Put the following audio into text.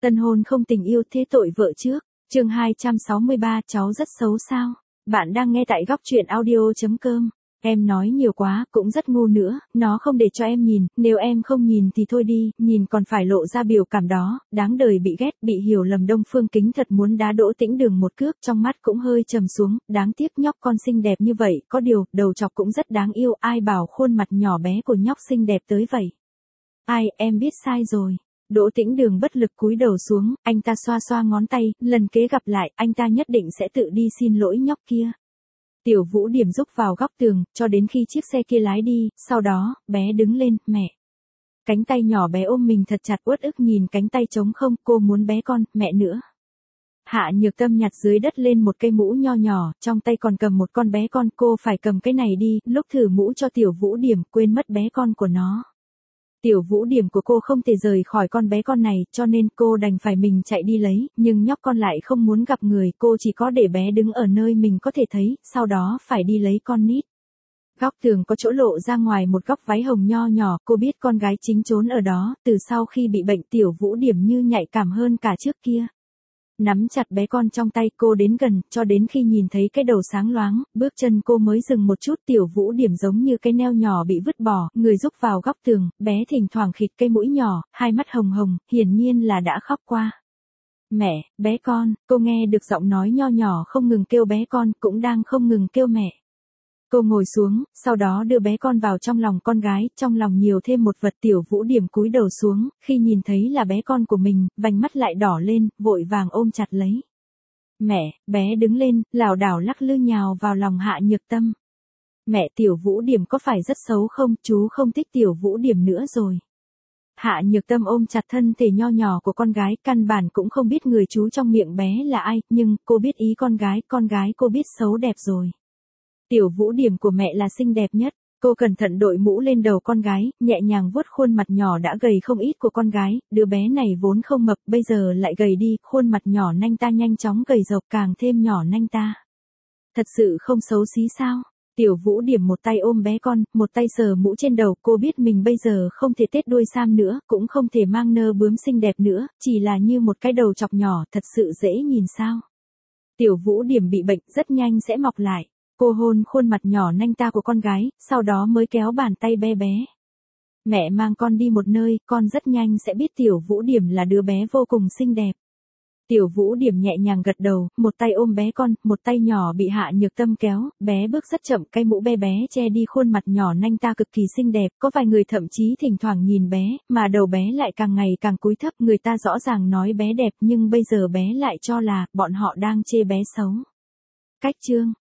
Tân hôn không tình yêu thế tội vợ trước. Chương 263, cháu rất xấu sao? Bạn đang nghe tại góc truyện audio.com. Em nói nhiều quá, cũng rất ngu nữa, nó không để cho em nhìn, nếu em không nhìn thì thôi đi, nhìn còn phải lộ ra biểu cảm đó, đáng đời bị ghét, bị hiểu lầm. Đông Phương Kính thật muốn đá Đỗ Tĩnh Đường một cước, trong mắt cũng hơi trầm xuống, đáng tiếc nhóc con xinh đẹp như vậy, có điều, đầu chọc cũng rất đáng yêu, ai bảo khuôn mặt nhỏ bé của nhóc xinh đẹp tới vậy. Ai, em biết sai rồi. Đỗ Tĩnh Đường bất lực cúi đầu xuống, anh ta xoa xoa ngón tay, lần kế gặp lại, anh ta nhất định sẽ tự đi xin lỗi nhóc kia. Tiểu Vũ Điểm rúc vào góc tường, cho đến khi chiếc xe kia lái đi, sau đó, bé đứng lên, mẹ. Cánh tay nhỏ bé ôm mình thật chặt, uất ức nhìn cánh tay trống không, cô muốn bé con, mẹ nữa. Hạ Nhược Tâm nhặt dưới đất lên một cây mũ nho nhỏ, trong tay còn cầm một con bé con, cô phải cầm cái này đi, lúc thử mũ cho Tiểu Vũ Điểm, quên mất bé con của nó. Tiểu Vũ Điểm của cô không thể rời khỏi con bé con này, cho nên cô đành phải mình chạy đi lấy, nhưng nhóc con lại không muốn gặp người, cô chỉ có để bé đứng ở nơi mình có thể thấy, sau đó phải đi lấy con nít. Góc tường có chỗ lộ ra ngoài một góc váy hồng nho nhỏ, cô biết con gái chính trốn ở đó, từ sau khi bị bệnh Tiểu Vũ Điểm như nhạy cảm hơn cả trước kia. Nắm chặt bé con trong tay, cô đến gần, cho đến khi nhìn thấy cái đầu sáng loáng, bước chân cô mới dừng một chút. Tiểu Vũ Điểm giống như cái neo nhỏ bị vứt bỏ, người rúc vào góc tường, bé thỉnh thoảng khịt cây mũi nhỏ, hai mắt hồng hồng, hiển nhiên là đã khóc qua. Mẹ, bé con, cô nghe được giọng nói nho nhỏ không ngừng kêu bé con, cũng đang không ngừng kêu mẹ. Cô ngồi xuống, sau đó đưa bé con vào trong lòng con gái, trong lòng nhiều thêm một vật. Tiểu Vũ Điểm cúi đầu xuống, khi nhìn thấy là bé con của mình, vành mắt lại đỏ lên, vội vàng ôm chặt lấy. Mẹ, bé đứng lên, lảo đảo lắc lư nhào vào lòng Hạ Nhược Tâm. Mẹ, Tiểu Vũ Điểm có phải rất xấu không, chú không thích Tiểu Vũ Điểm nữa rồi. Hạ Nhược Tâm ôm chặt thân thể nho nhỏ của con gái, căn bản cũng không biết người chú trong miệng bé là ai, nhưng cô biết ý con gái cô biết xấu đẹp rồi. Tiểu Vũ Điểm của mẹ là xinh đẹp nhất. Cô cẩn thận đội mũ lên đầu con gái, nhẹ nhàng vuốt khuôn mặt nhỏ đã gầy không ít của con gái, đứa bé này vốn không mập, bây giờ lại gầy đi, khuôn mặt nhỏ nanh ta nhanh chóng gầy rộc, càng thêm nhỏ nanh ta. Thật sự không xấu xí sao? Tiểu Vũ Điểm một tay ôm bé con, một tay sờ mũ trên đầu, cô biết mình bây giờ không thể tết đuôi sam nữa, cũng không thể mang nơ bướm xinh đẹp nữa, chỉ là như một cái đầu chọc nhỏ, thật sự dễ nhìn sao? Tiểu Vũ Điểm bị bệnh, rất nhanh sẽ mọc lại. Cô hôn khuôn mặt nhỏ nanh ta của con gái, sau đó mới kéo bàn tay bé bé. Mẹ mang con đi một nơi, con rất nhanh sẽ biết Tiểu Vũ Điểm là đứa bé vô cùng xinh đẹp. Tiểu Vũ Điểm nhẹ nhàng gật đầu, một tay ôm bé con, một tay nhỏ bị Hạ Nhược Tâm kéo, bé bước rất chậm, cái mũ bé bé che đi khuôn mặt nhỏ nanh ta cực kỳ xinh đẹp, có vài người thậm chí thỉnh thoảng nhìn bé, mà đầu bé lại càng ngày càng cúi thấp, người ta rõ ràng nói bé đẹp nhưng bây giờ bé lại cho là, bọn họ đang chê bé xấu. Cách chương